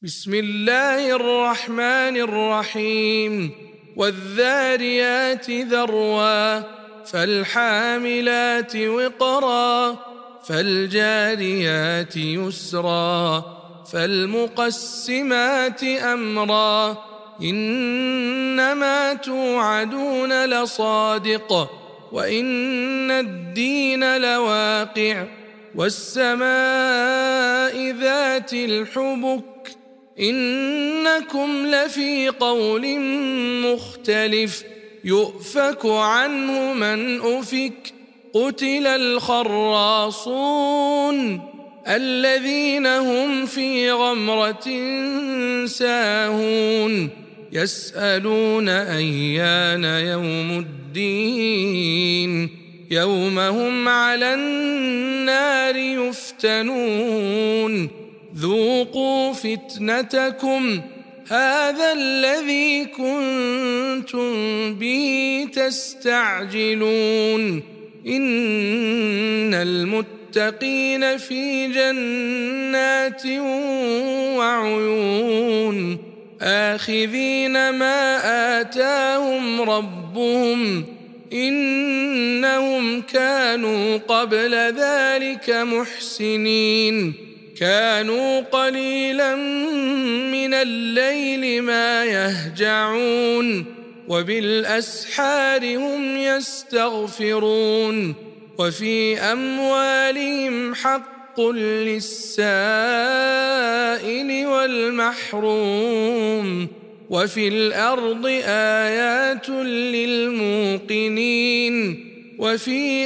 بسم الله الرحمن الرحيم والذاريات ذروا فالحاملات وقرا فالجاريات يسرا فالمقسمات أمرا إنما توعدون لصادق وإن الدين لواقع والسماء ذات الحبك إنكم لفي قول مختلف يؤفك عنه من أفك قتل الخراصون الذين هم في غمرة ساهون يسألون أيان يوم الدين يوم هم على النار يفتنون ذوقوا فتنتكم هذا الذي كنتم به تستعجلون إن المتقين في جنات وعيون آخذين ما آتاهم ربهم إنهم كانوا قبل ذلك محسنين كانوا قليلا من الليل ما يهجعون وبالأسحار هم يستغفرون وفي أموالهم حق للسائل والمحروم وفي الأرض آيات للموقنين وفي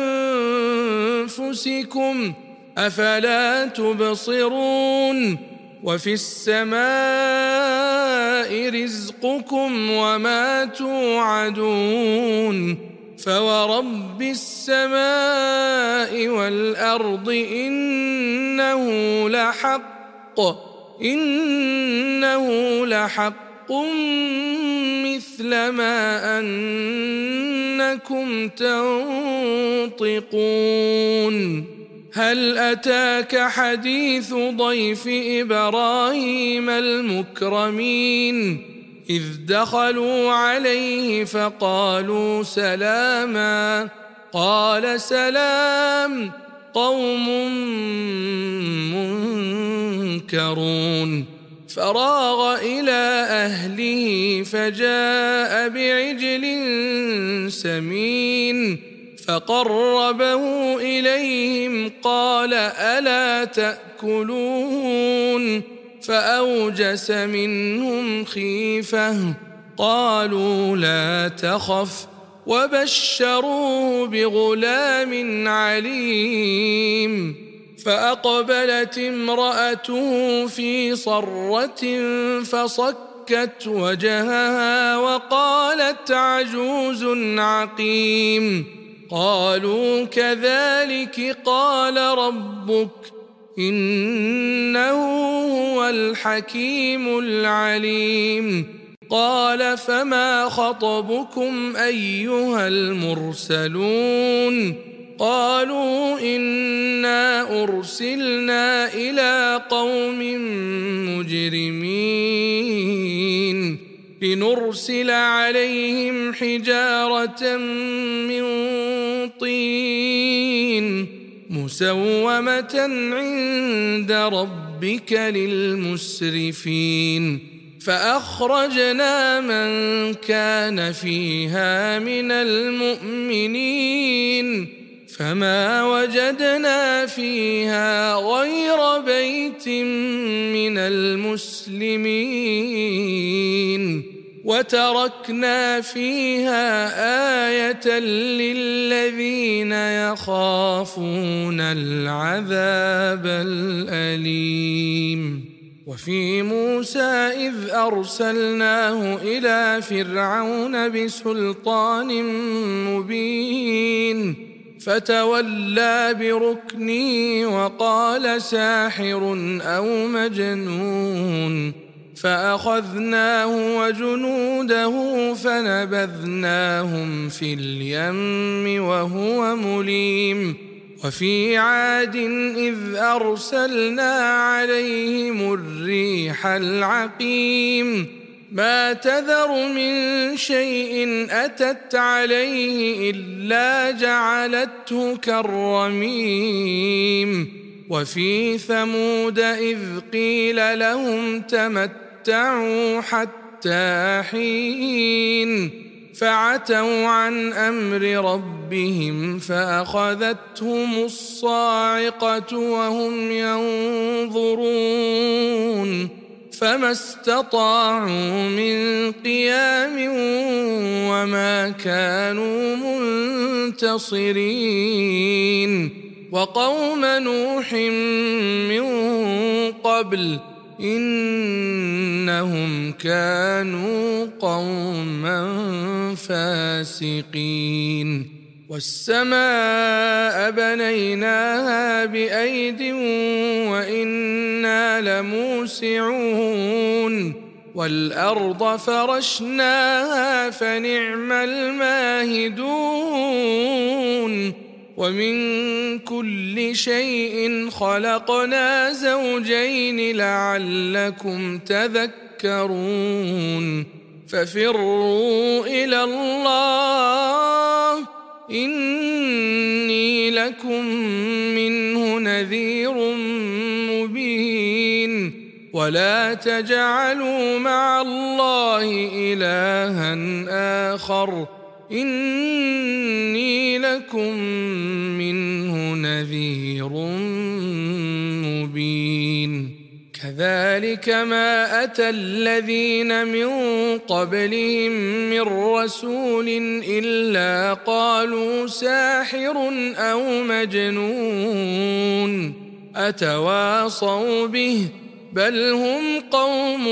أنفسكم أفلا تبصرون وفي السماء رزقكم وما توعدون فورب السماء والأرض إنه لحق مثل ما أنكم تنطقون هل أتاك حديث ضيف إبراهيم المكرمين إذ دخلوا عليه فقالوا سلاما قال سلام قوم منكرون فراغ إلى أهله فجاء بعجل سمين فقربه إليهم قال ألا تأكلون فأوجس منهم خيفة قالوا لا تخف وبشروه بغلام عليم فأقبلت امرأته في صرة فصكت وجهها وقالت عجوز عقيم قالوا كذلك قال ربك إنه هو الحكيم العليم قال فما خطبكم أيها المرسلون قالوا إنا أرسلنا إلى قوم مجرمين لنرسل عليهم حجارة من طين مسومة عند ربك للمسرفين فأخرجنا من كان فيها من المؤمنين فما وجدنا فيها غير بيت من المسلمين وتركنا فيها آية للذين يخافون العذاب الأليم وفي موسى إذ أرسلناه إلى فرعون بسلطان مبين فتولى بركنه وقال ساحر أو مجنون فأخذناه وجنوده فنبذناهم في اليم وهو مليم وفي عاد إذ أرسلنا عليهم الريح العقيم ما تذر من شيء أتت عليه إلا جعلته كالرميم وفي ثمود إذ قيل لهم تمتعوا حتى حين فعتوا عن أمر ربهم فأخذتهم الصاعقة وهم ينظرون فما استطاعوا من قيام وما كانوا منتصرين وقوم نوح من قبل إنهم كانوا قوما فاسقين والسماء بنيناها بأيد وإنا لموسعون والأرض فرشناها فنعم الماهدون ومن كل شيء خلقنا زوجين لعلكم تذكرون ففروا إلى الله إني لكم منه نذير مبين ولا تجعلوا مع الله إلها آخر إني لكم منه نذير مبين كذلك ما أتى الذين من قبلهم من رسول إلا قالوا ساحر أو مجنون أتواصوا به بل هم قوم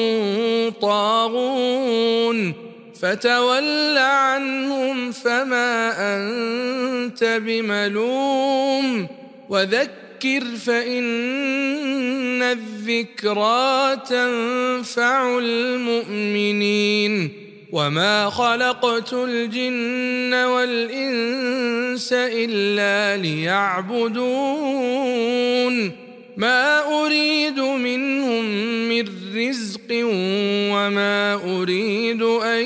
طاغون فتول عنهم فما أنت بملوم وذكر فإن الذكرى تنفع المؤمنين وما خلقت الجن والإنس إلا ليعبدون ما أريد منهم من رزق وما أريد أن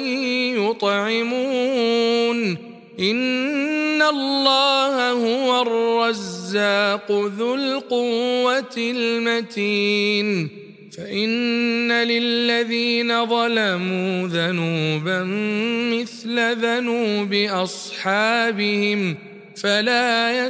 يطعمون إن الله هو الرزاق ذو القوة المتين فإن للذين ظلموا ذنوبا مثل ذنوب أصحابهم فلا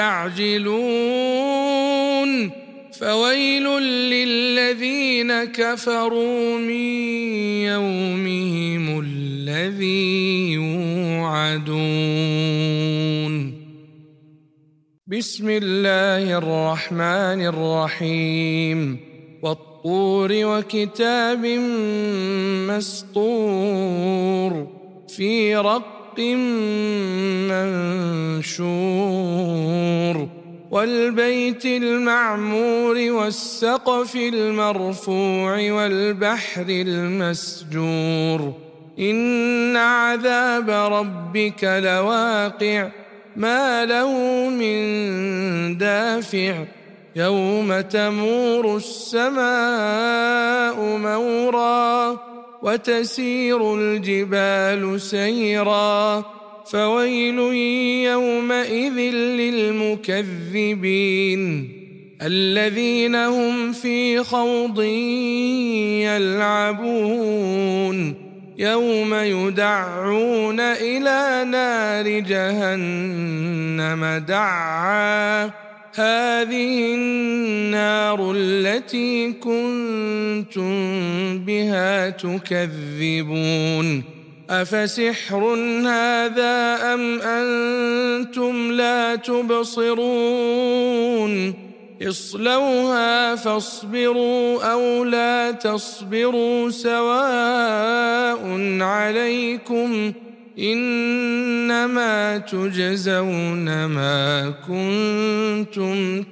يستعجلون فويل للذين كفروا من يومهم الذي يوعدون بسم الله الرحمن الرحيم والطور وكتاب مسطور في رق منشور والبيت المعمور والسقف المرفوع والبحر المسجور إن عذاب ربك لواقع ما له من دافع يوم تمور السماء مورا وتسير الجبال سيرا فويل يومئذ للمكذبين الذين هم في خوض يلعبون يوم يدعون إلى نار جهنم دعا هذه النار التي كنتم بها تكذبون أفسحر هذا أم أنتم لا تبصرون اصلوها فاصبروا أو لا تصبروا سواء عليكم إنما تجزون ما كنتم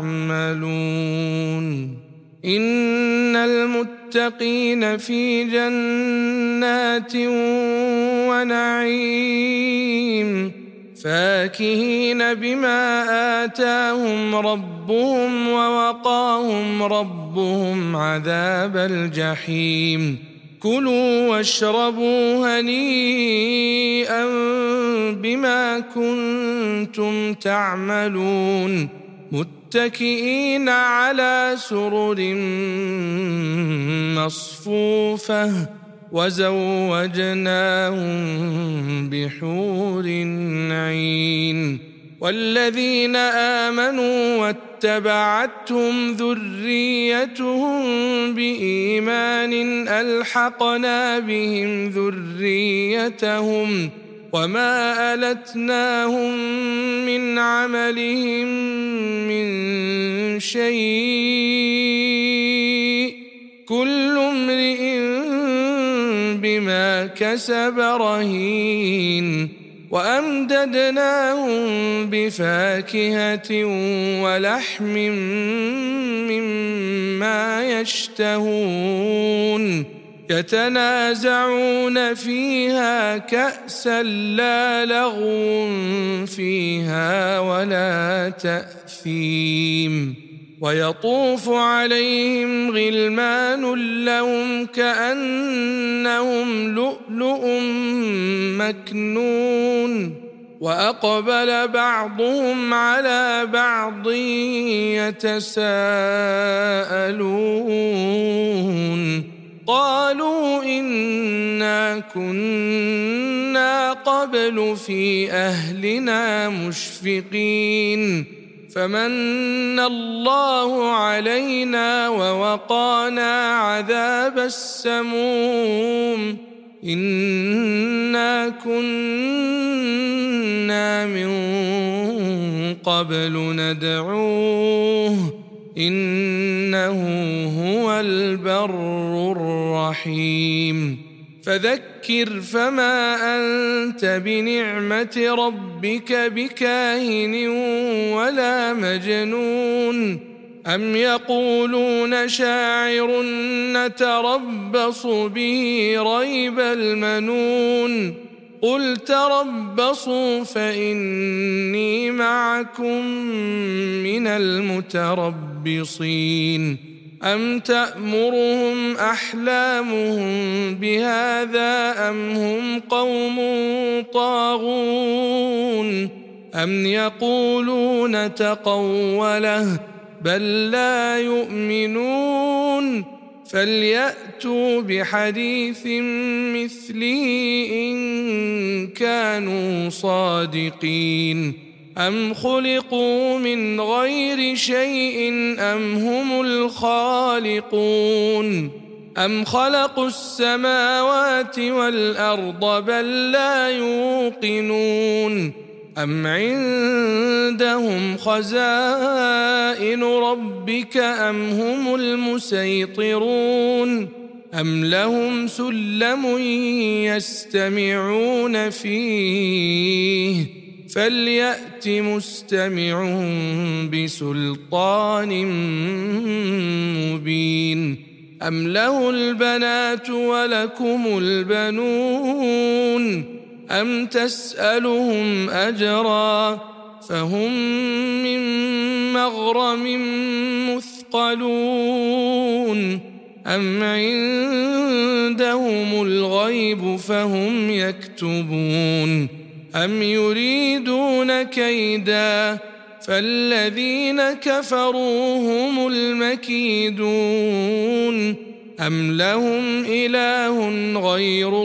تعملون إن المتقين في جنات ونعيم فاكهين بما آتاهم ربهم ووقاهم ربهم عذاب الجحيم كلوا واشربوا هنيئا بما كنتم تعملون متكئين على سرر مصفوفة وزوجناهم بحور عين والذين آمنوا واتبعتهم ذريتهم بإيمان ألحقنا بهم ذريتهم وما ألتناهم من عملهم من شيء كل امرئ بما كسب رهين وأمددناهم بفاكهة ولحم مما يشتهون يتنازعون فيها كأسا لا لغو فيها ولا تأثيم ويطوف عليهم غلمان لهم كأنهم لؤلؤ مكنون وأقبل بعضهم على بعض يتساءلون قالوا إنا كنا قبل في أهلنا مشفقين فمن الله علينا ووقانا عذاب السموم إنا كنا من قبل ندعوه إنه هو البر الرحيم فذكر فما أنت بنعمة ربك بكاهن ولا مجنون أم يقولون شاعر نتربص به ريب المنون قل تربصوا فإني معكم من المتربصين أم تأمرهم أحلامهم بهذا أم هم قوم طاغون أم يقولون تقوله بل لا يؤمنون فليأتوا بحديث مثله إن كانوا صادقين أم خلقوا من غير شيء أم هم الخالقون أم خلقوا السماوات والأرض بل لا يوقنون أم عندهم خزائن ربك أم هم المسيطرون أم لهم سلم يستمعون فيه فليأت مستمعهم بسلطان مبين أم له البنات ولكم البنون أم تسألهم أجرا فهم من مغرم مثقلون أم عندهم الغيب فهم يكتبون أم يريدون كيدا فالذين كفروا هم المكيدون أم لهم إله غير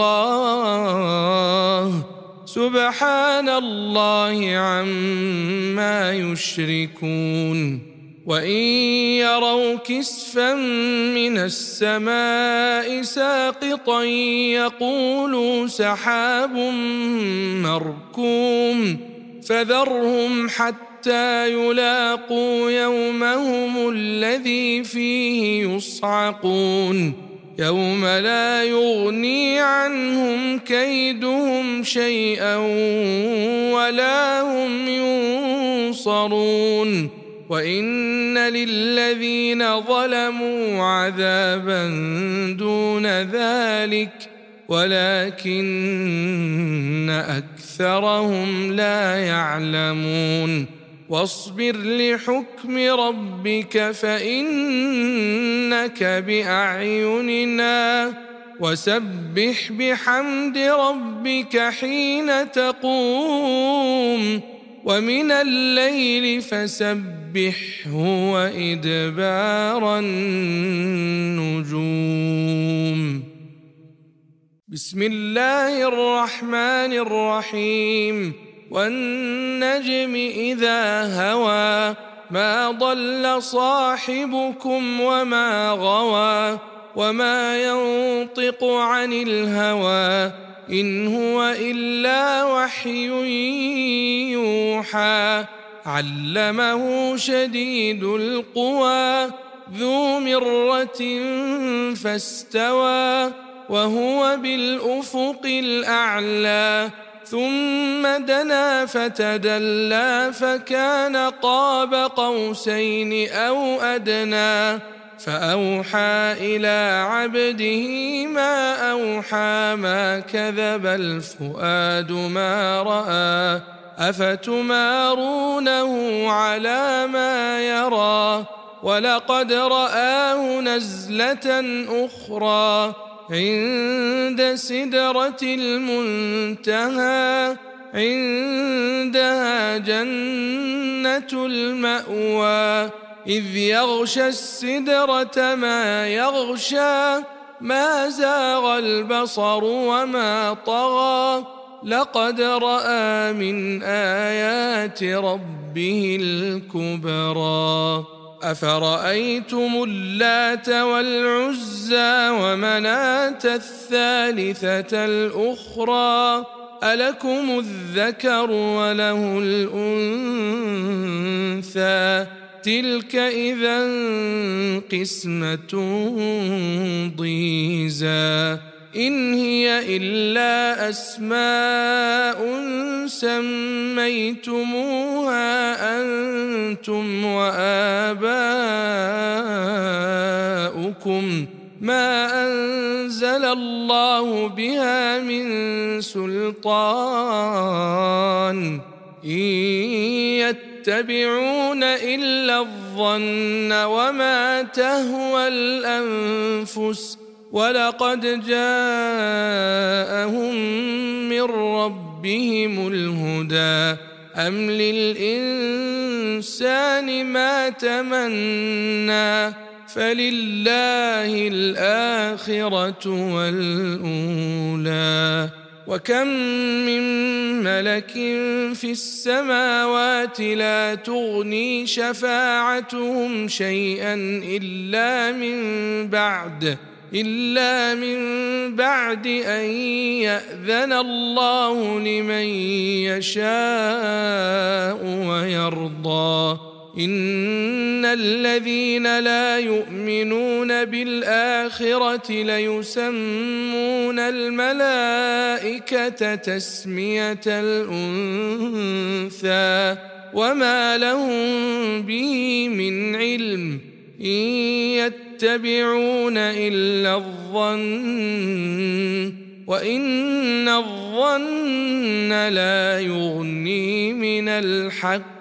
الله سبحان الله عما يشركون وإن يروا كسفا من السماء ساقطا يقولوا سحاب مركوم فذرهم حتى يلاقوا يومهم الذي فيه يصعقون يوم لا يغني عنهم كيدهم شيئا ولا هم ينصرون وإن للذين ظلموا عذابا دون ذلك ولكن أكثرهم لا يعلمون واصبر لحكم ربك فإنك بأعيننا وسبح بحمد ربك حين تقوم ومن الليل فسبحه وإدبار النجوم. بسم الله الرحمن الرحيم. والنجم إذا هوى ما ضل صاحبكم وما غوى وما ينطق عن الهوى إن هو إلا وحي يوحى علمه شديد القوى ذو مرة فاستوى وهو بالأفق الأعلى ثم دنا فتدلى فكان قاب قوسين أو أدنى فأوحى إلى عبده ما أوحى ما كذب الفؤاد ما رأى أفتمارونه على ما يرى ولقد رآه نزلة أخرى عند سدرة المنتهى عندها جنة المأوى إذ يغشى السدرة ما يغشى ما زاغ البصر وما طغى لقد رأى من آيات ربه الكبرى أفرأيتم اللات والعزى ومناة الثالثة الأخرى ألكم الذكر وله الأنثى تلك إذا قسمة ضيزى إن هي إلا أسماء سميتموها أنتم وآباؤكم ما أنزل الله بها من سلطان إن يتبعون إلا الظن وما تهوى الأنفس ولقد جاءهم من ربهم الهدى أم للإنسان ما تمنى فلله الآخرة والأولى وكم من ملك في السماوات لا تغني شفاعتهم شيئا إلا من بعد أن يأذن الله لمن يشاء ويرضى إن الذين لا يؤمنون بالآخرة ليسمون الملائكة تسمية الأنثى وما لهم به من علم إن يتبعون إلا الظن وإن الظن لا يغني من الحق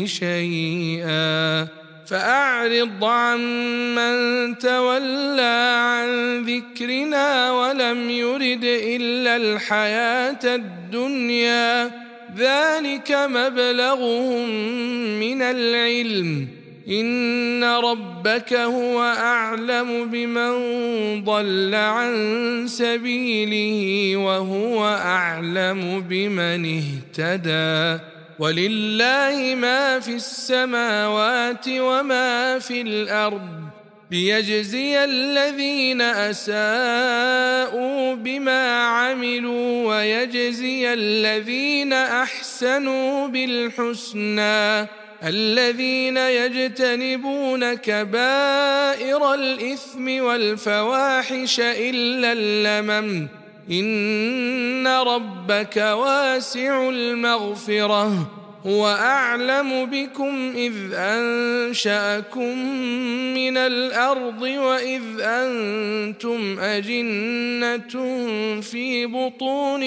شيئا فأعرض عمن تولى عن ذكرنا ولم يرد إلا الحياة الدنيا ذلك مبلغهم من العلم إن ربك هو أعلم بمن ضل عن سبيله وهو أعلم بمن اهتدى ولله ما في السماوات وما في الأرض ليجزي الذين أساءوا بما عملوا ويجزي الذين أحسنوا بالحسنى الذين يجتنبون كبائر الإثم والفواحش إلا اللمم إن ربك واسع المغفرة هو أعلم بكم إذ أنشأكم من الأرض وإذ أنتم أجنة في بطون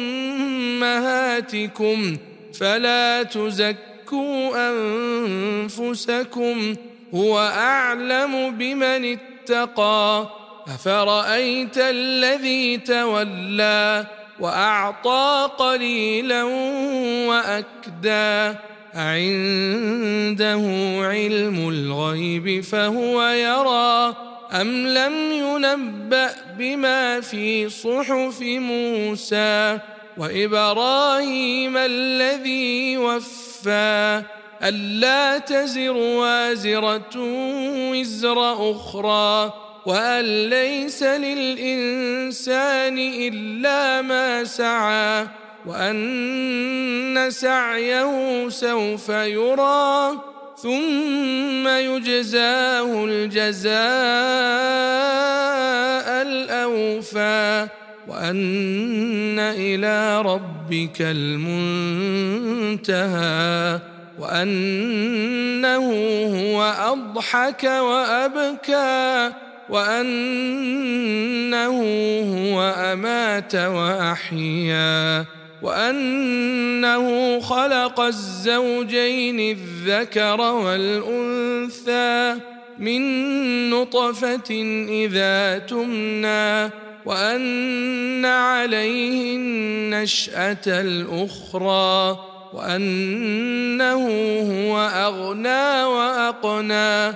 أمهاتكم فلا تزكوا أنفسكم هو أعلم بمن اتقى أفرأيت الذي تولى وأعطى قليلا وأكدى أعنده علم الغيب فهو يرى أم لم ينبأ بما في صحف موسى وإبراهيم الذي وفى ألا تزر وازرة وزر أخرى وأن ليس للإنسان إلا ما سعى وأن سعيه سوف يرى ثم يجزاه الجزاء الأوفى وأن إلى ربك المنتهى وأنه هو أضحك وأبكى وأنه هو أمات وأحيا وأنه خلق الزوجين الذكر والأنثى من نطفة إذا تمنى وأن عليه النشأة الأخرى وأنه هو أغنى وأقنى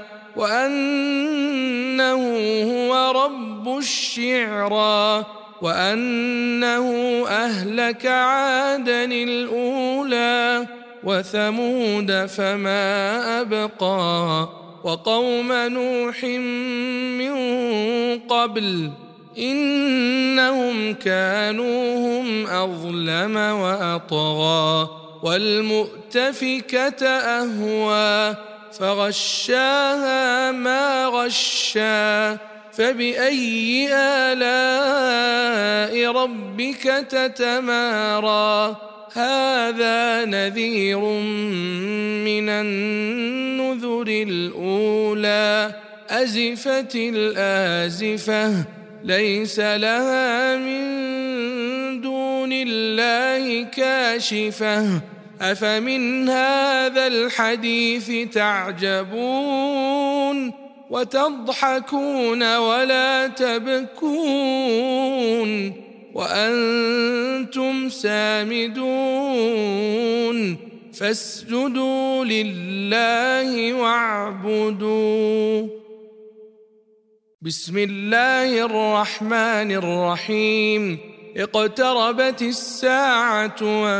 وأنه هو رب الشعرى وأنه أهلك عادا الأولى وثمود فما أبقى وقوم نوح من قبل إنهم كانوا هم أظلم وأطغى والمؤتفكة أهوى فغشاها ما غشا فبأي آلاء ربك تتمارى هذا نذير من النذر الأولى أزفت الآزفة ليس لها من دون الله كاشفة أفمن هذا الحديث تعجبون وتضحكون ولا تبكون وأنتم سامدون فاسجدوا لله واعبدوا بسم الله الرحمن الرحيم اقتربت الساعة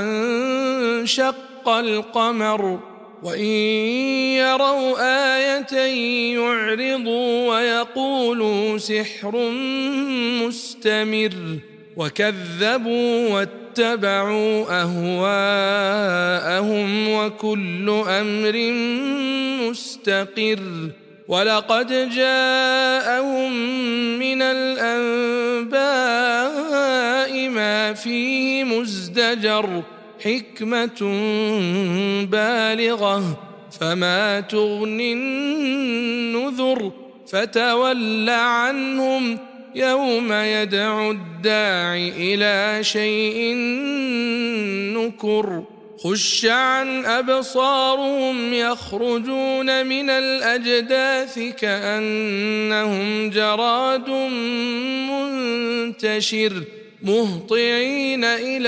وانشق القمر وإن يروا آية يعرضوا ويقولوا سحر مستمر وكذبوا واتبعوا أهواءهم وكل أمر مستقر ولقد جاءهم من الأنباء ما فيه مزدجر حكمة بالغة فما تغني النذر فتول عنهم يوم يدعو الداع إلى شيء نكر خش عن أبصارهم يخرجون من الأجداث كأنهم جراد منتشر مهطعين إلى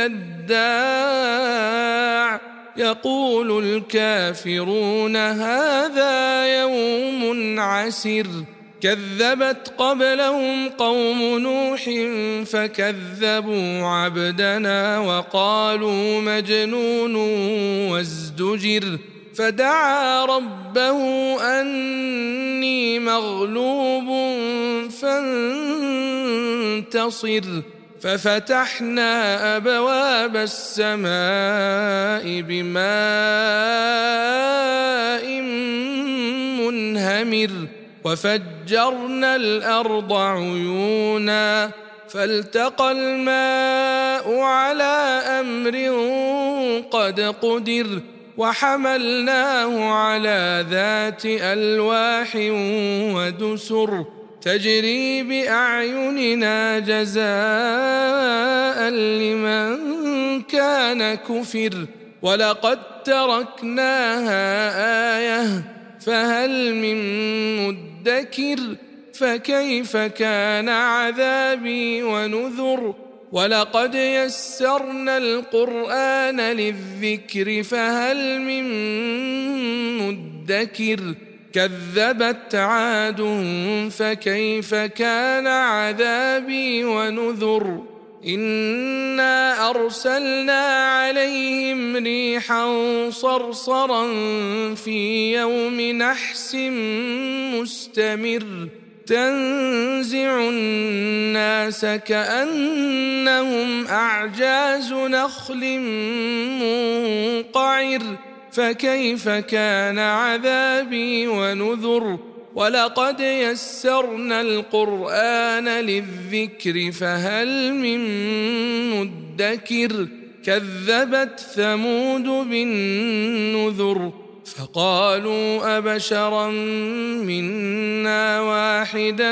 الداع يقول الكافرون هذا يوم عسر كذبت قبلهم قوم نوح فكذبوا عبدنا وقالوا مجنون وازدجر فدعا ربه أني مغلوب فانتصر ففتحنا أبواب السماء بماء منهمر وفجرنا الأرض عيونا فالتقى الماء على أمر قد قدر وحملناه على ذات ألواح ودسر تجري بأعيننا جزاء لمن كان كفر ولقد تركناها آية فهل من مدكر فكيف كان عذابي ونذر ولقد يسرنا القرآن للذكر فهل من مدكر كذبت عاد فكيف كان عذابي ونذر إنا أرسلنا عليهم ريحا صرصرا في يوم نحس مستمر تنزع الناس كأنهم أعجاز نخل منقعر فكيف كان عذابي ونذر ولقد يسرنا القرآن للذكر فهل من مدكر كذبت ثمود بالنذر فقالوا أبشرا منا واحدا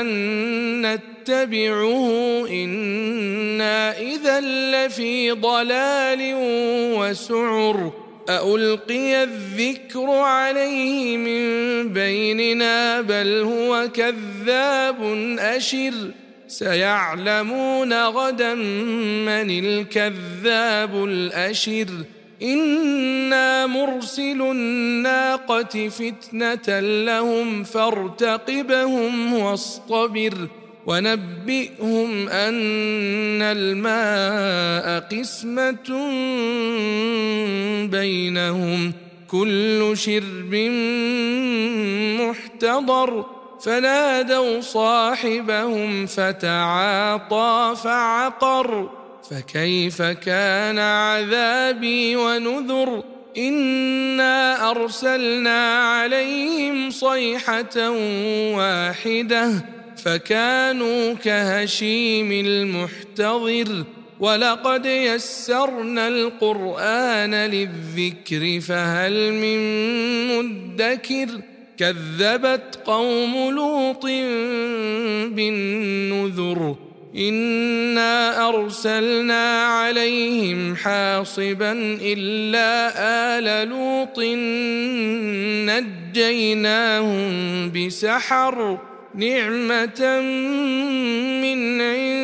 نتبعه إنا إذا لفي ضلال وسعر أألقي الذكر عليه من بيننا بل هو كذاب أشر سيعلمون غدا من الكذاب الأشر إنا مرسل الناقة فتنة لهم فارتقبهم واصطبر ونبئهم أن الماء قسمة بينهم كل شرب محتضر فنادوا صاحبهم فتعاطى فعقر فكيف كان عذابي ونذر إنا أرسلنا عليهم صيحة واحدة فكانوا كهشيم المحتضر ولقد يسرنا القرآن للذكر فهل من مدكر كذبت قوم لوط بالنذر إنا أرسلنا عليهم حاصبا إلا آل لوط نجيناهم بسحر نعمة من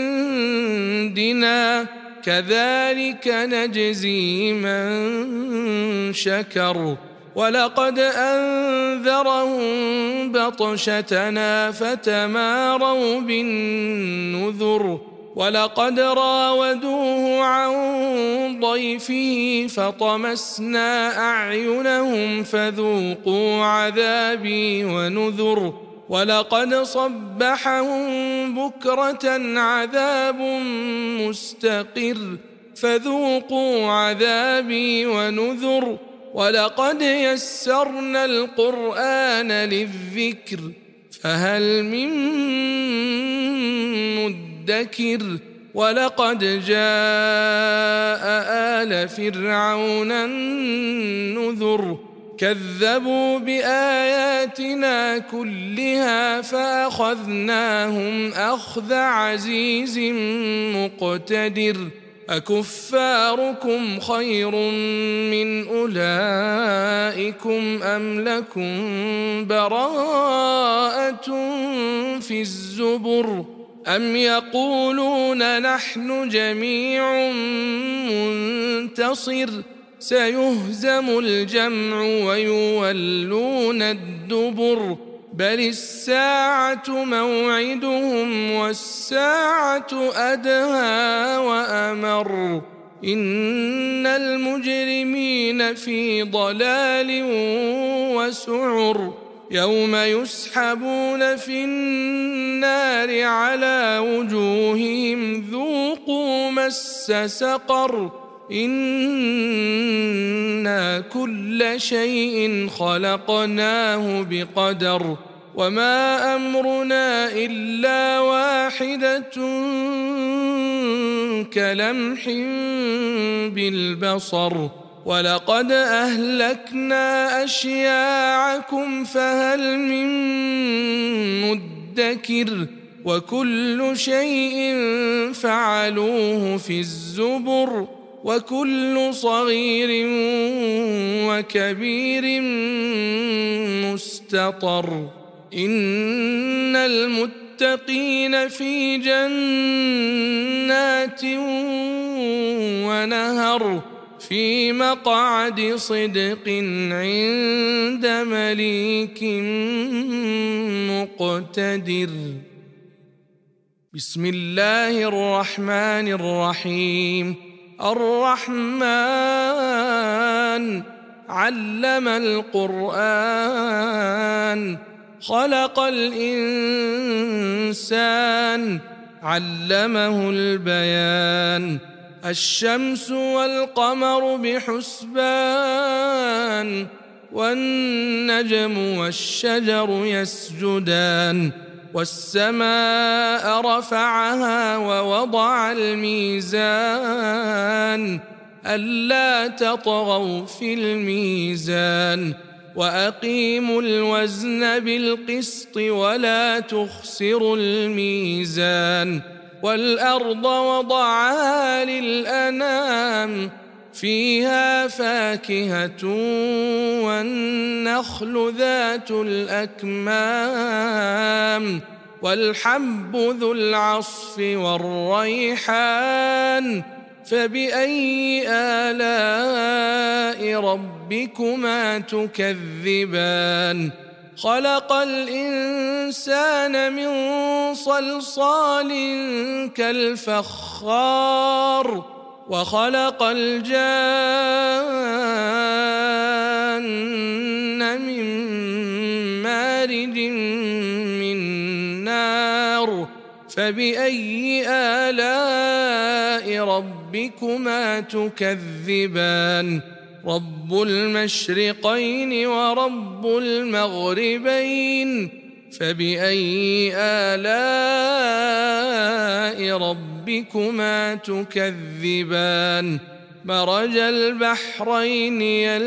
عندنا كذلك نجزي من شكر ولقد أنذرهم بطشتنا فتماروا بالنذر ولقد راودوه عن ضيفه فطمسنا أعينهم فذوقوا عذابي ونذر ولقد صبحهم بكرة عذاب مستقر فذوقوا عذابي ونذر ولقد يسرنا القرآن للذكر فهل من مدكر ولقد جاء آل فرعون النذر كذبوا بآياتنا كلها فأخذناهم أخذ عزيز مقتدر أكفاركم خير من أولئكم أم لكم براءة في الزبر أم يقولون نحن جميع منتصر سيهزم الجمع ويولون الدبر بل الساعة موعدهم والساعة أدهى وأمر إن المجرمين في ضلال وسعر يوم يسحبون في النار على وجوههم ذوقوا مس سقر إنا كل شيء خلقناه بقدر وما أمرنا إلا واحدة كلمح بالبصر ولقد أهلكنا أشياعكم فهل من مدكر وكل شيء فعلوه في الزبر وكل صغير وكبير مستطر إن المتقين في جنات ونهر في مقعد صدق عند مليك مقتدر. بسم الله الرحمن الرحيم. الرحمن علم القرآن خلق الإنسان علمه البيان الشمس والقمر بحسبان والنجم والشجر يسجدان والسماء رفعها ووضع الميزان ألا تطغوا في الميزان وأقيموا الوزن بالقسط ولا تخسروا الميزان والأرض وضعها للأنام فيها فاكهة والنخل ذات الأكمام والحب ذو العصف والريحان فبأي آلاء ربكما تكذبان خلق الإنسان من صلصال كالفخار وخلق الجان من مارج من نار فبأي آلاء ربكما تكذبان رب المشرقين ورب المغربين فبأي آلاء ربكما تكذبان مرج البحرين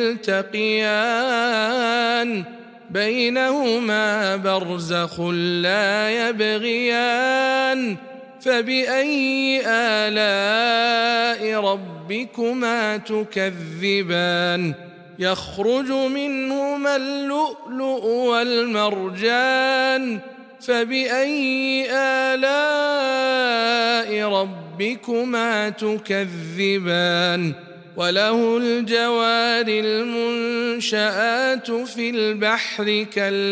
يلتقيان بينهما برزخ لا يبغيان فبأي آلاء ربكما تكذبان يخرج منهما اللؤلؤ والمرجان فبأي آلاء ربكما تكذبان وله الجوار المنشآت في البحر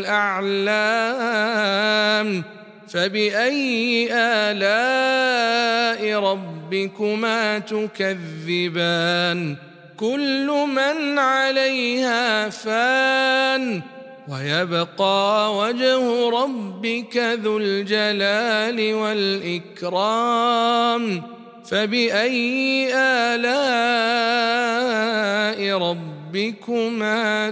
كالأعلام فبأي آلاء ربكما تكذبان كل من عليها فان ويبقى وجه ربك ذو الجلال والإكرام فبأي آلاء ربكما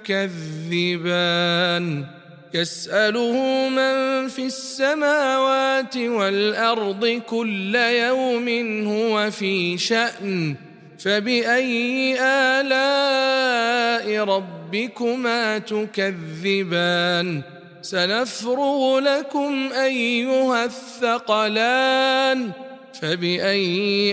تكذبان يسأله من في السماوات والأرض كل يوم هو في شأن فبأي آلاء ربكما تكذبان سنفرغ لكم أيها الثقلان فبأي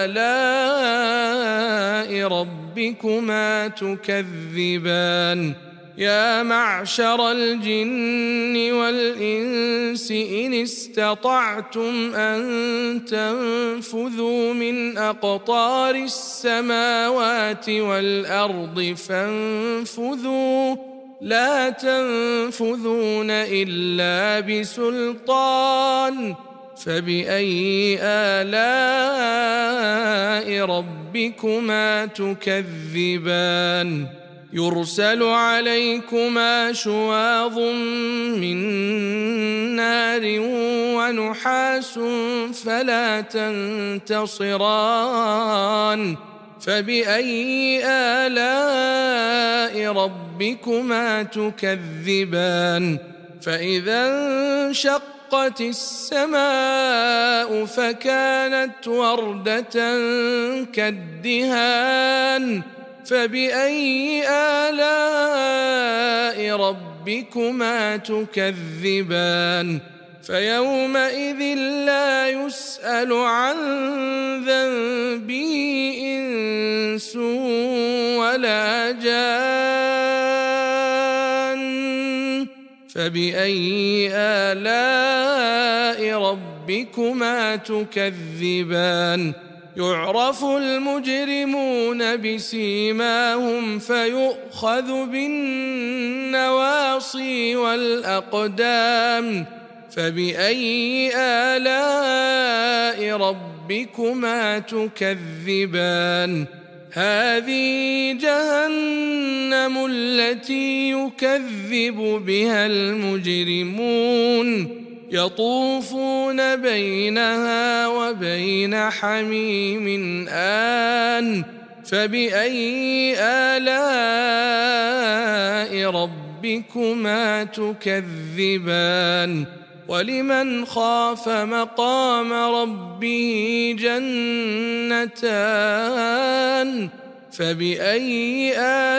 آلاء ربكما تكذبان يا معشر الجن والإنس إن استطعتم أن تنفذوا من أقطار السماوات والأرض فانفذوا لا تنفذون إلا بسلطان فبأي آلاء ربكما تكذبان يرسل عليكما شواظ من نار ونحاس فلا تنتصران فبأي آلاء ربكما تكذبان فإذا انشقت السماء فكانت وردة كالدهان فبأي آلاء ربكما تكذبان فيومئذ لا يسأل عن ذنبه إنس ولا جان فبأي آلاء ربكما تكذبان يعرف المجرمون بسيماهم فيؤخذ بالنواصي والأقدام فبأي آلاء ربكما تكذبان هذه جهنم التي يكذب بها المجرمون يطوفون بينها وبين حميم آن فبأي آلاء ربكما تكذبان ولمن خاف مقام ربه جنتان فبأي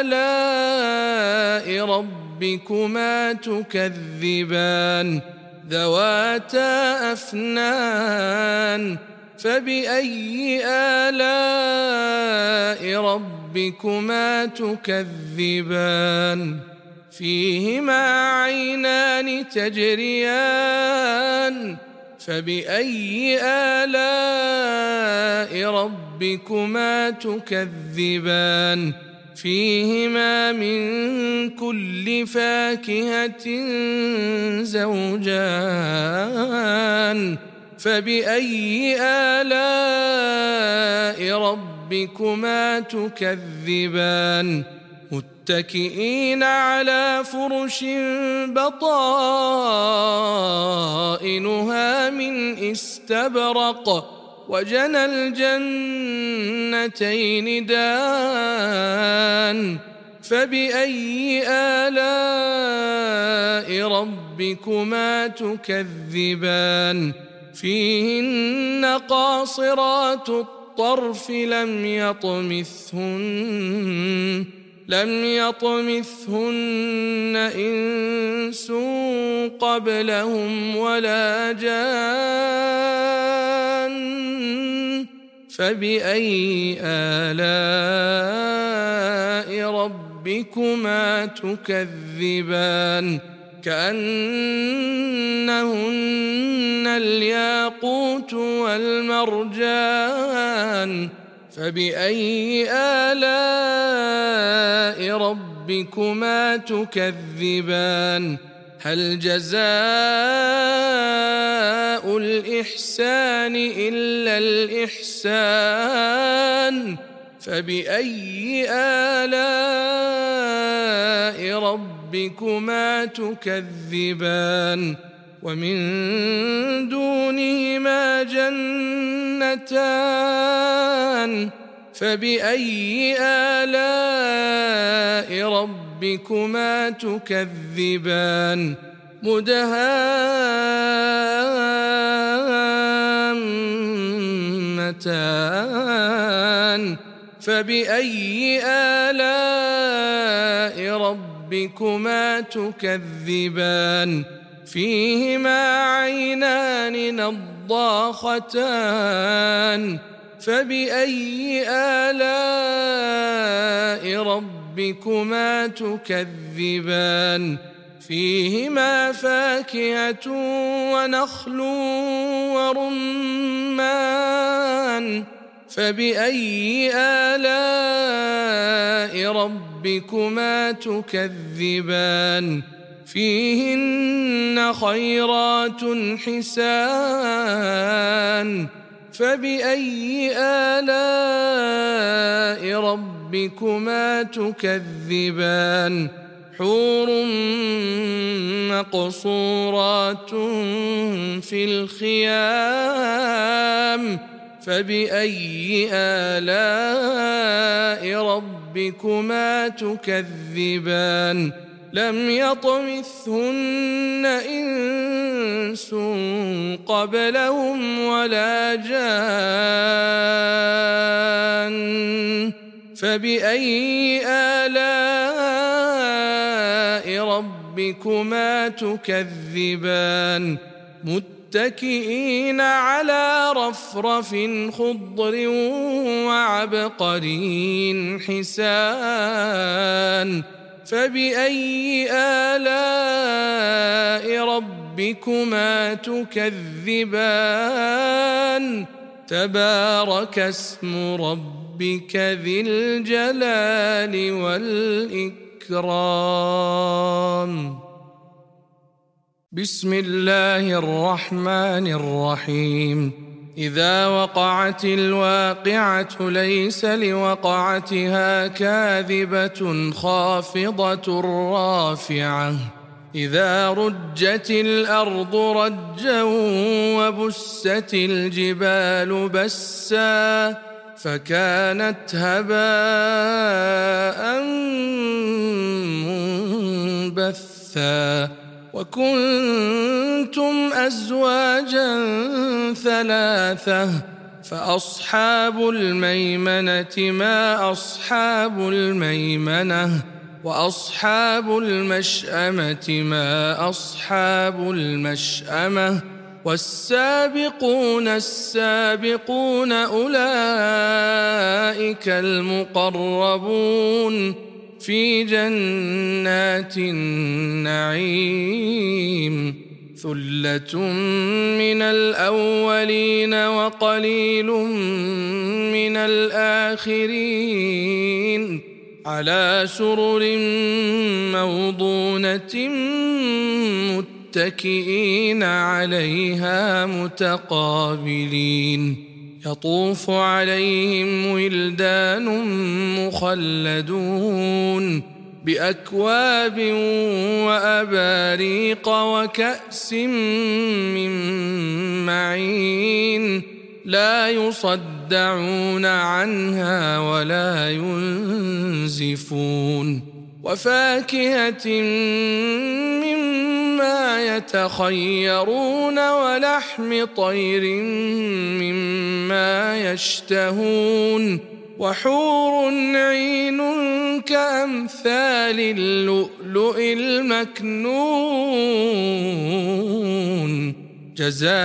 آلاء ربكما تكذبان ذواتا أفنان فبأي آلاء ربكما تكذبان فيهما عينان تجريان فبأي آلاء ربكما تكذبان فيهما من كل فاكهة زوجان فبأي آلاء ربكما تكذبان متكئين على فرش بطائنها من استبرق وجنى الجنتين دان فبأي آلاء ربكما تكذبان فيهن قاصرات الطرف لم يطمثهن إنس قبلهم ولا جان فبأي آلاء ربكما تكذبان كأنهن الياقوت والمرجان فبأي آلاء ربكما تكذبان هل جزاء الإحسان إلا الإحسان فبأي آلاء ربكما تكذبان ومن دونهما جنتان فبأي آلاء ربكما تكذبان مدهامتان فبأي آلاء ربكما تكذبان فيهما عينان نضاختان فبأي آلاء ربكما تكذبان فيهما فاكهة ونخل ورمان فبأي آلاء ربكما تكذبان فيهن خيرات حسان فبأي آلاء ربكما تكذبان حور مقصورات في الخيام فبأي آلاء ربكما تكذبان لم يطمثهن إنس قبلهم ولا جان فبأي آلاء ربكما تكذبان متكئين على رفرف خضر وعبقري حسان فبأي آلاء ربكما تكذبان تبارك اسم ربك ذي الجلال والإكرام. بسم الله الرحمن الرحيم. إذا وقعت الواقعة ليس لوقعتها كاذبة خافضة رافعة إذا رجت الأرض رجا وبست الجبال بسا فكانت هباء منبثا وكنتم أزواجا ثلاثة فأصحاب الميمنة ما أصحاب الميمنة وأصحاب المشأمة ما أصحاب المشأمة والسابقون السابقون أولئك المقربون في جنات النعيم ثلة من الأولين وقليل من الآخرين على سرر موضونة متكئين عليها متقابلين يطوف عليهم ولدان مخلدون بأكواب وأباريق وكأس من معين لا يصدعون عنها ولا ينزفون وفاكهة مما يتخيرون ولحم طير مما يشتهون وحور عين كأمثال اللؤلؤ المكنون جزاء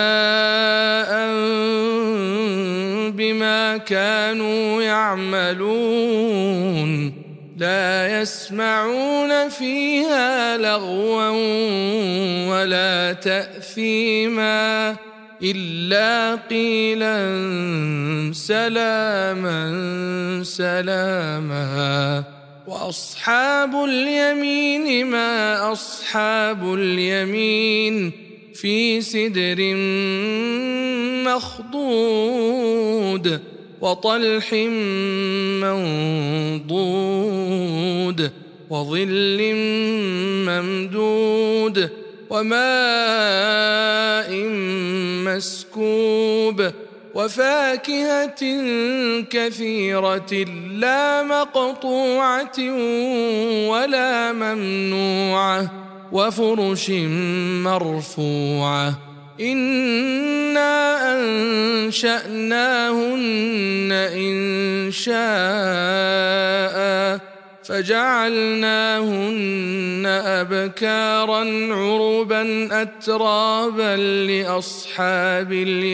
بما كانوا يعملون لا يسمعون فيها لغوا ولا تأثيما إلا قيلا سلاما سلاما وأصحاب اليمين ما أصحاب اليمين في سدر مخضود وطلح منضود وظل ممدود وماء مسكوب وفاكهة كثيرة لا مقطوعة ولا ممنوعة وفرش مرفوعة إنا أنشأناهن إنشاء فجعلناهن أبكارا عربا أترابا لأصحاب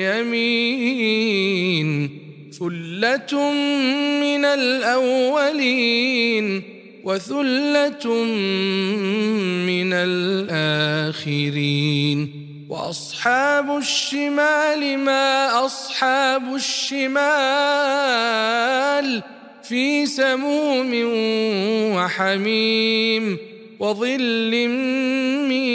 اليمين ثلة من الأولين وثلة من الآخرين وأصحاب الشمال ما أصحاب الشمال في سموم وحميم وظل من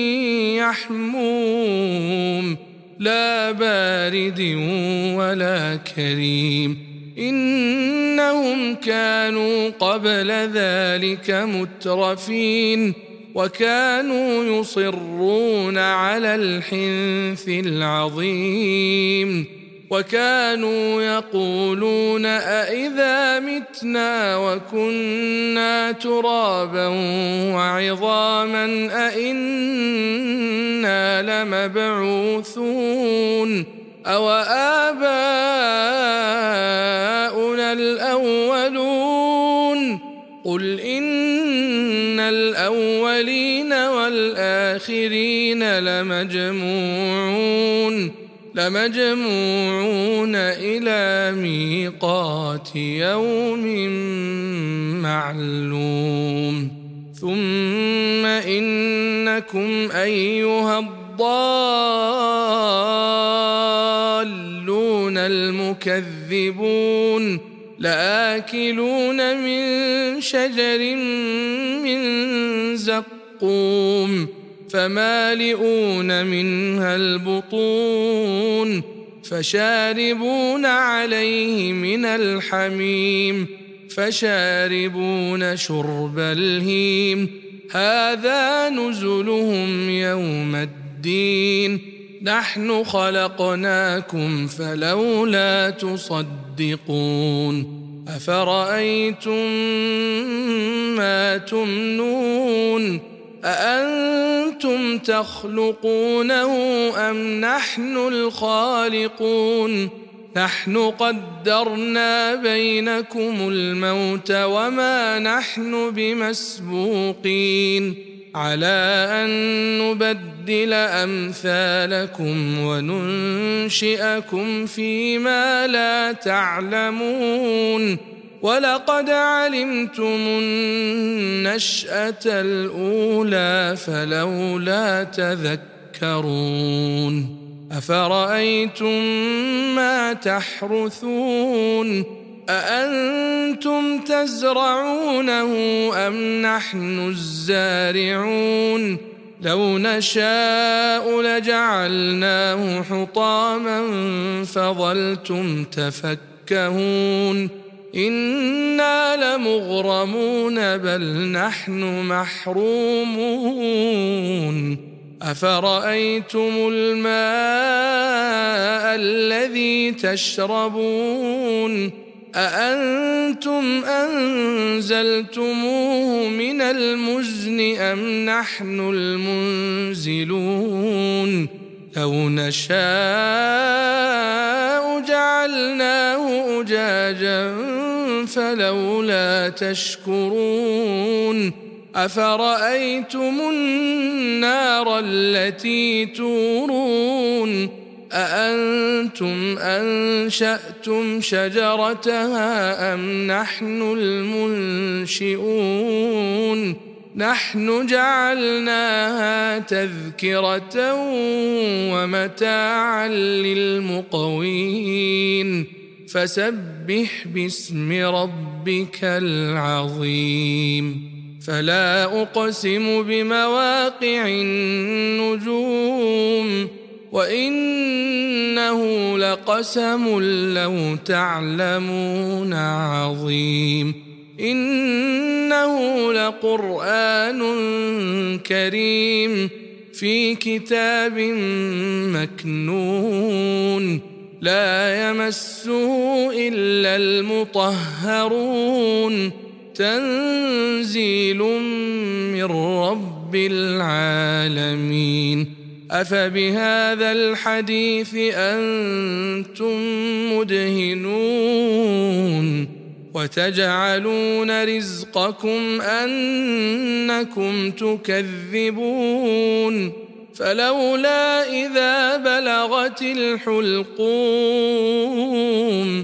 يحموم لا بارد ولا كريم إنهم كانوا قبل ذلك مترفين وكانوا يصرون على الحنث العظيم وكانوا يقولون أإذا متنا وكنا ترابا وعظاما أإنا لمبعوثون أو آباؤنا الأولون قل إن الأولين والآخرين لمجموعون إلى ميقات يوم معلوم ثم إنكم أيها الضالون المكذبون لآكلون من شجر من زقوم فمالئون منها البطون فشاربون عليه من الحميم فشاربون شرب الهيم هذا نزلهم يوم الدين نحن خلقناكم فلولا تصدقون أفرأيتم ما تمنون أأنتم تخلقونه أم نحن الخالقون نحن قدرنا بينكم الموت وما نحن بمسبوقين على أن نبدل أمثالكم وننشئكم فيما لا تعلمون ولقد علمتم النشأة الأولى فلولا تذكرون أفرأيتم ما تحرثون أأنتم تزرعونه أم نحن الزارعون لو نشاء لجعلناه حطاما فظلتم تفكهون إنا لمغرمون بل نحن محرومون أفرأيتم الماء الذي تشربون أأنتم أنزلتموه من المزن أم نحن المنزلون لو نشاء جعلناه أجاجا فلولا تشكرون أفرأيتم النار التي تورون أأنتم أنشأتم شجرتها أم نحن المنشئون نحن جعلناها تذكرة ومتاعا للمقوين فسبح باسم ربك العظيم فلا أقسم بمواقع النجوم وإنه لقسم لو تعلمون عظيم إنه لقرآن كريم في كتاب مكنون لا يمسه إلا المطهرون تنزيل من رب العالمين أفبهذا الحديث أنتم مدهنون وتجعلون رزقكم أنكم تكذبون فلولا إذا بلغت الحلقوم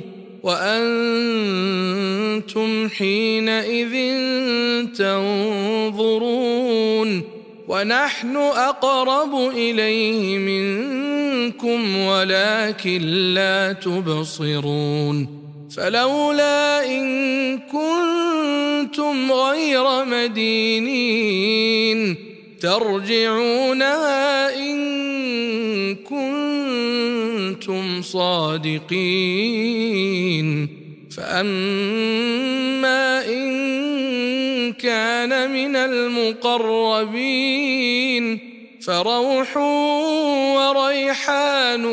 وأنتم حينئذ تنظرون ونحن أقرب إليه منكم ولكن لا تبصرون فلولا إن كنتم غير مدينين ترجعونها إن كنتم صادقين فأما إن كان من المقربين فروح وريحان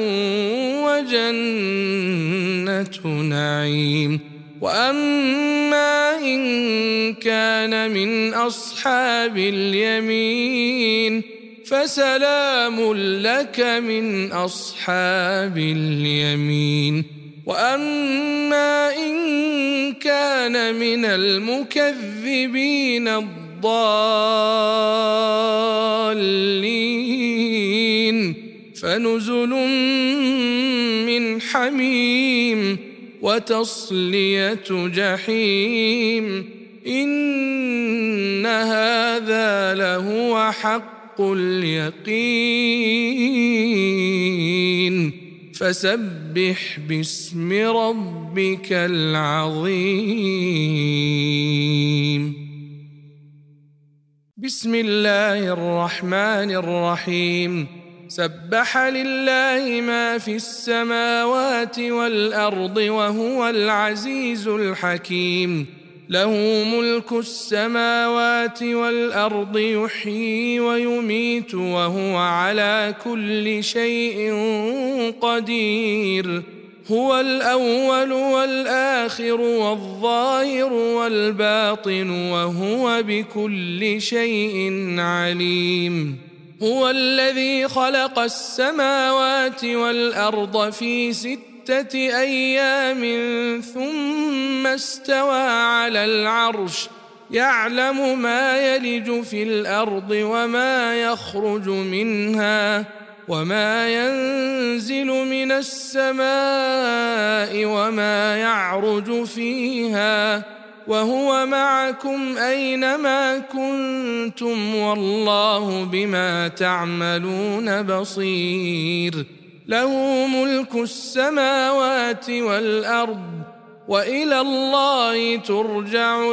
وجنة نعيم وأما إن كان من أصحاب اليمين فسلام لك من أصحاب اليمين وأما إن كان من المكذبين الضالين فنزل من حميم وتصلية جحيم إن هذا لهو حق اليقين فسبح باسم ربك العظيم. بسم الله الرحمن الرحيم. سبح لله ما في السماوات والأرض وهو العزيز الحكيم. له ملك السماوات والأرض يحيي ويميت وهو على كل شيء قدير. هو الأول والآخر والظاهر والباطن وهو بكل شيء عليم. هو الذي خلق السماوات والأرض في 6 أيام ثم استوى على العرش يعلم ما يلج في الأرض وما يخرج منها وما ينزل من السماء وما يعرج فيها وهو معكم أينما كنتم والله بما تعملون بصير. له ملك السماوات والأرض وإلى الله ترجع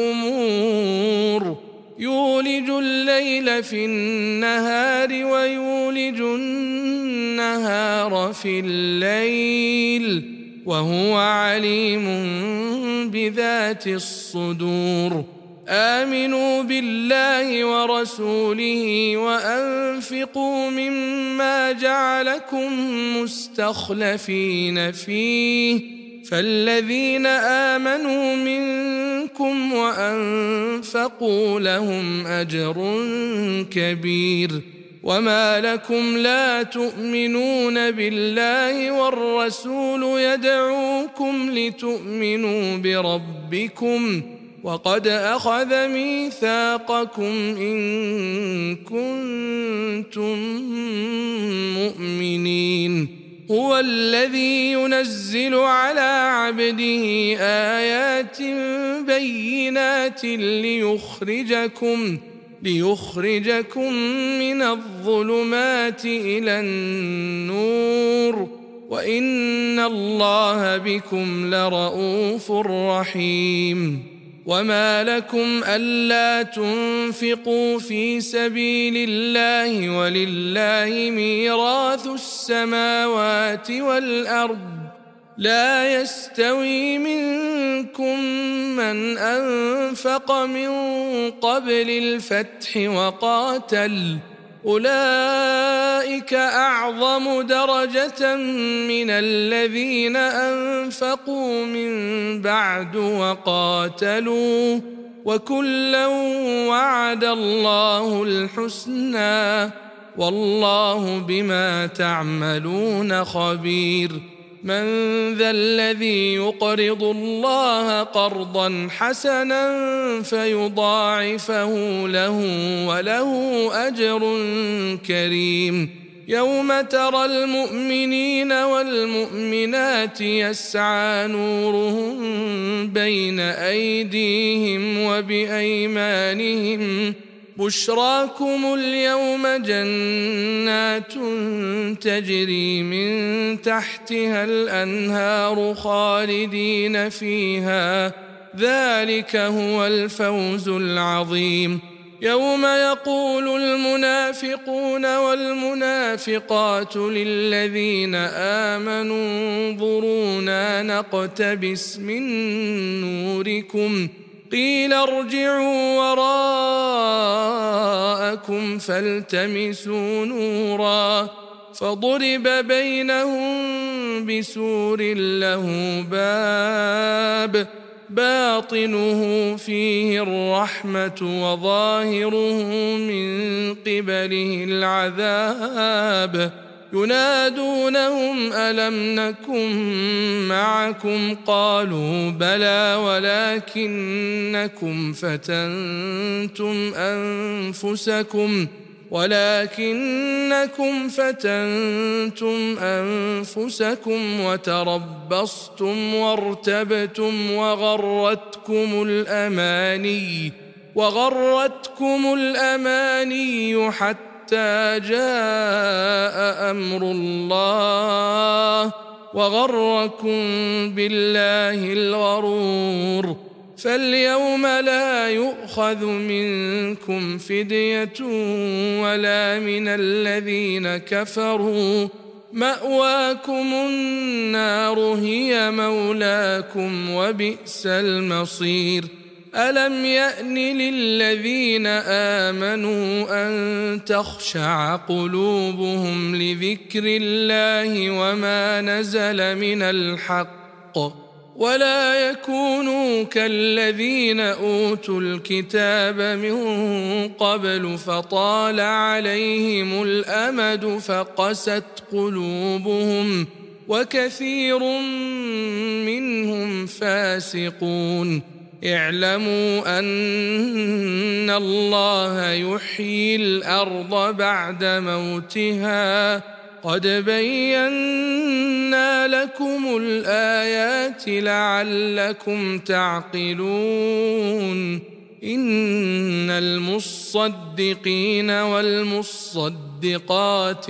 الأمور. يولج الليل في النهار ويولج النهار في الليل وهو عليم بذات الصدور. آمنوا بالله ورسوله وأنفقوا مما جعلكم مستخلفين فيه فالذين آمنوا منكم وأنفقوا لهم أجر كبير. وما لكم لا تؤمنون بالله والرسول يدعوكم لتؤمنوا بربكم وقد أخذ ميثاقكم إن كنتم مؤمنين. هو الذي ينزل على عبده آيات بينات ليخرجكم من الظلمات إلى النور وإن الله بكم لرءوف رحيم. وما لكم ألا تنفقوا في سبيل الله ولله ميراث السماوات والأرض لا يستوي منكم من أنفق من قبل الفتح وقاتل أولئك أعظم درجة من الذين أنفقوا من بعد وقاتلوا وكلا وعد الله الحسنى والله بما تعملون خبير. من ذا الذي يقرض الله قرضا حسنا فيضاعفه له وله أجر كريم. يوم ترى المؤمنين والمؤمنات يسعى نورهم بين أيديهم وبأيمانهم بشراكم اليوم جنات تجري من تحتها الأنهار خالدين فيها ذلك هو الفوز العظيم. يوم يقول المنافقون والمنافقات للذين آمنوا انظرونا نقتبس من نوركم قيل ارجعوا وراءكم فالتمسوا نورا فضرب بينهم بسور له باب باطنه فيه الرحمة وظاهره من قبله العذاب ينادونهم ألم نكن معكم قالوا بلى ولكنكم فتنتم أنفسكم وتربصتم وارتبتم وغرتكم الأماني حتى جاء أمر الله وغركم بالله الغرور. فاليوم لا يؤخذ منكم فدية ولا من الذين كفروا، مأواكم النار هي مولاكم وبئس المصير. ألم يأن للذين آمنوا أن تخشع قلوبهم لذكر الله وما نزل من الحق ولا يكونوا كالذين أوتوا الكتاب من قبل فطال عليهم الأمد فقست قلوبهم وكثير منهم فاسقون. اعلموا أن الله يحيي الأرض بعد موتها قد بينا لكم الآيات لعلكم تعقلون. إن المصدقين والمصدقات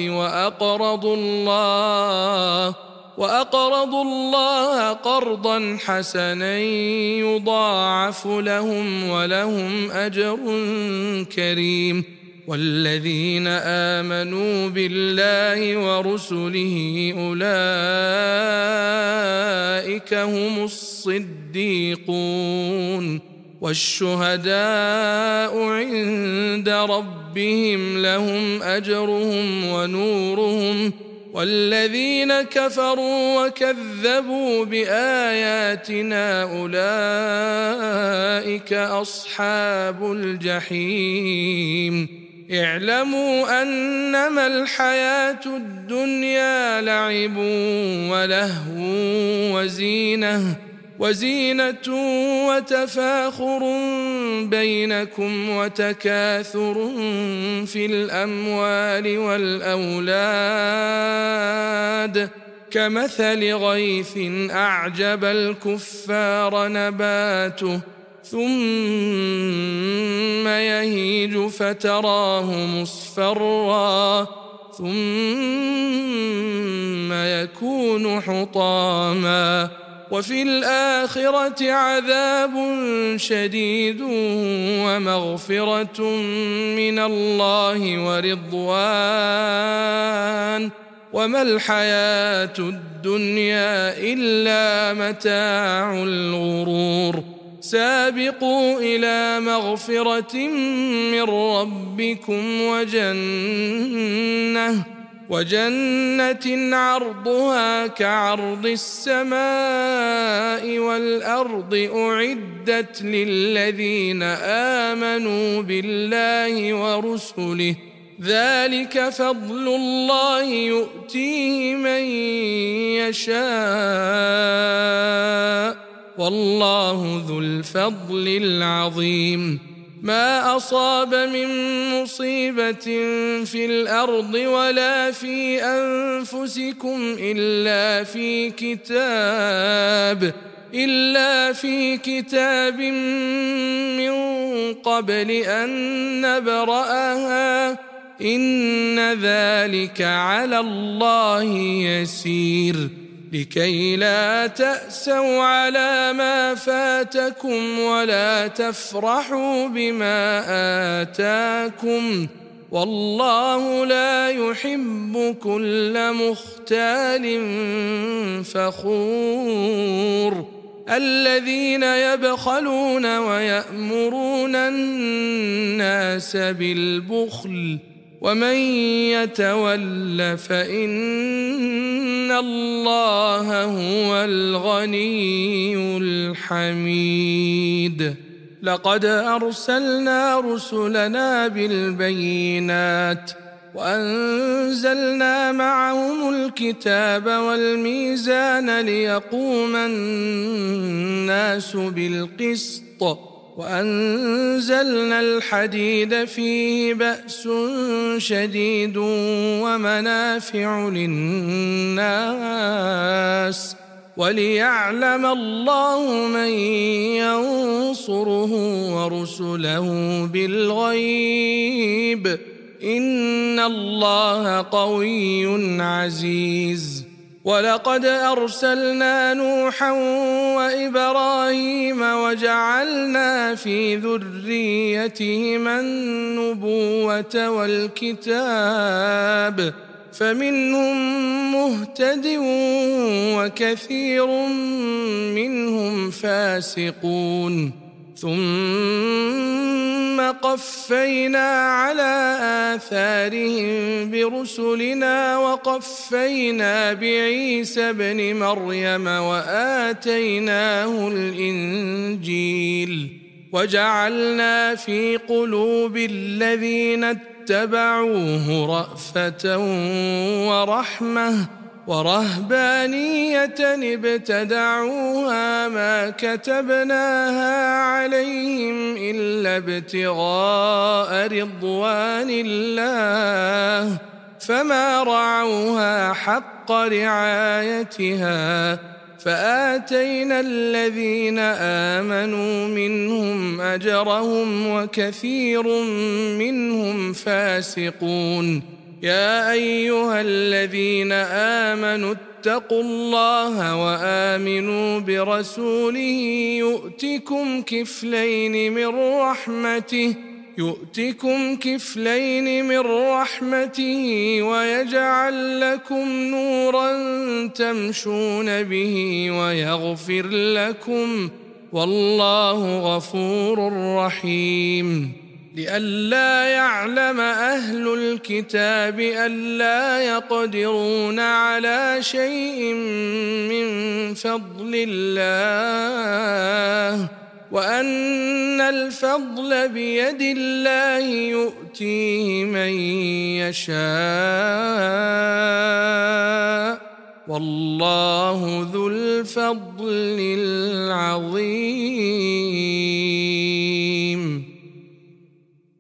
وأقرضوا الله قرضا حسنا يضاعف لهم ولهم أجر كريم. والذين آمنوا بالله ورسله أولئك هم الصديقون والشهداء عند ربهم لهم أجرهم ونورهم. والذين كفروا وكذبوا بآياتنا أولئك أصحاب الجحيم. اعلموا أنما الحياة الدنيا لعب ولهو وزينة وتفاخر بينكم وتكاثر في الأموال والأولاد كمثل غيث أعجب الكفار نباته ثم يهيج فتراه مصفرا ثم يكون حطاما وفي الآخرة عذاب شديد ومغفرة من الله ورضوان وما الحياة الدنيا إلا متاع الغرور. سابقوا إلى مغفرة من ربكم وجنة عرضها كعرض السماء والأرض أعدت للذين آمنوا بالله ورسله ذلك فضل الله يؤتيه من يشاء والله ذو الفضل العظيم. ما أصاب من مصيبة في الأرض ولا في أنفسكم إلا في كتاب من قبل أن نبرأها إن ذلك على الله يسير. لكي لا تأسوا على ما فاتكم ولا تفرحوا بما آتاكم والله لا يحب كل مختال فخور. الذين يبخلون ويأمرون الناس بالبخل ومن يتول فإن الله هو الغني الحميد. لقد أرسلنا رسلنا بالبينات وأنزلنا معهم الكتاب والميزان ليقوم الناس بالقسط وأنزلنا الحديد فيه بأس شديد ومنافع للناس وليعلم الله من ينصره ورسله بالغيب إن الله قوي عزيز. ولقد أرسلنا نوحا وإبراهيم وجعلنا في ذريتهما النبوة والكتاب فمنهم مهتد وكثير منهم فاسقون ثم قفينا على آثارهم برسلنا وقفينا بعيسى ابن مريم وآتيناه الإنجيل وجعلنا في قلوب الذين اتبعوه رأفة ورحمة ورهبانية ابتدعوها ما كتبناها عليهم إلا ابتغاء رضوان الله فما رعوها حق رعايتها فآتينا الذين آمنوا منهم أجرهم وكثير منهم فاسقون. يا أيها الذين آمنوا اتقوا الله وآمنوا برسوله يؤتكم كفلين من رحمته ويجعل لكم نورا تمشون به ويغفر لكم والله غفور رحيم. لئلا يعلم أهل الكتاب ألا يقدرون على شيء من فضل الله وأن الفضل بيد الله يؤتيه من يشاء والله ذو الفضل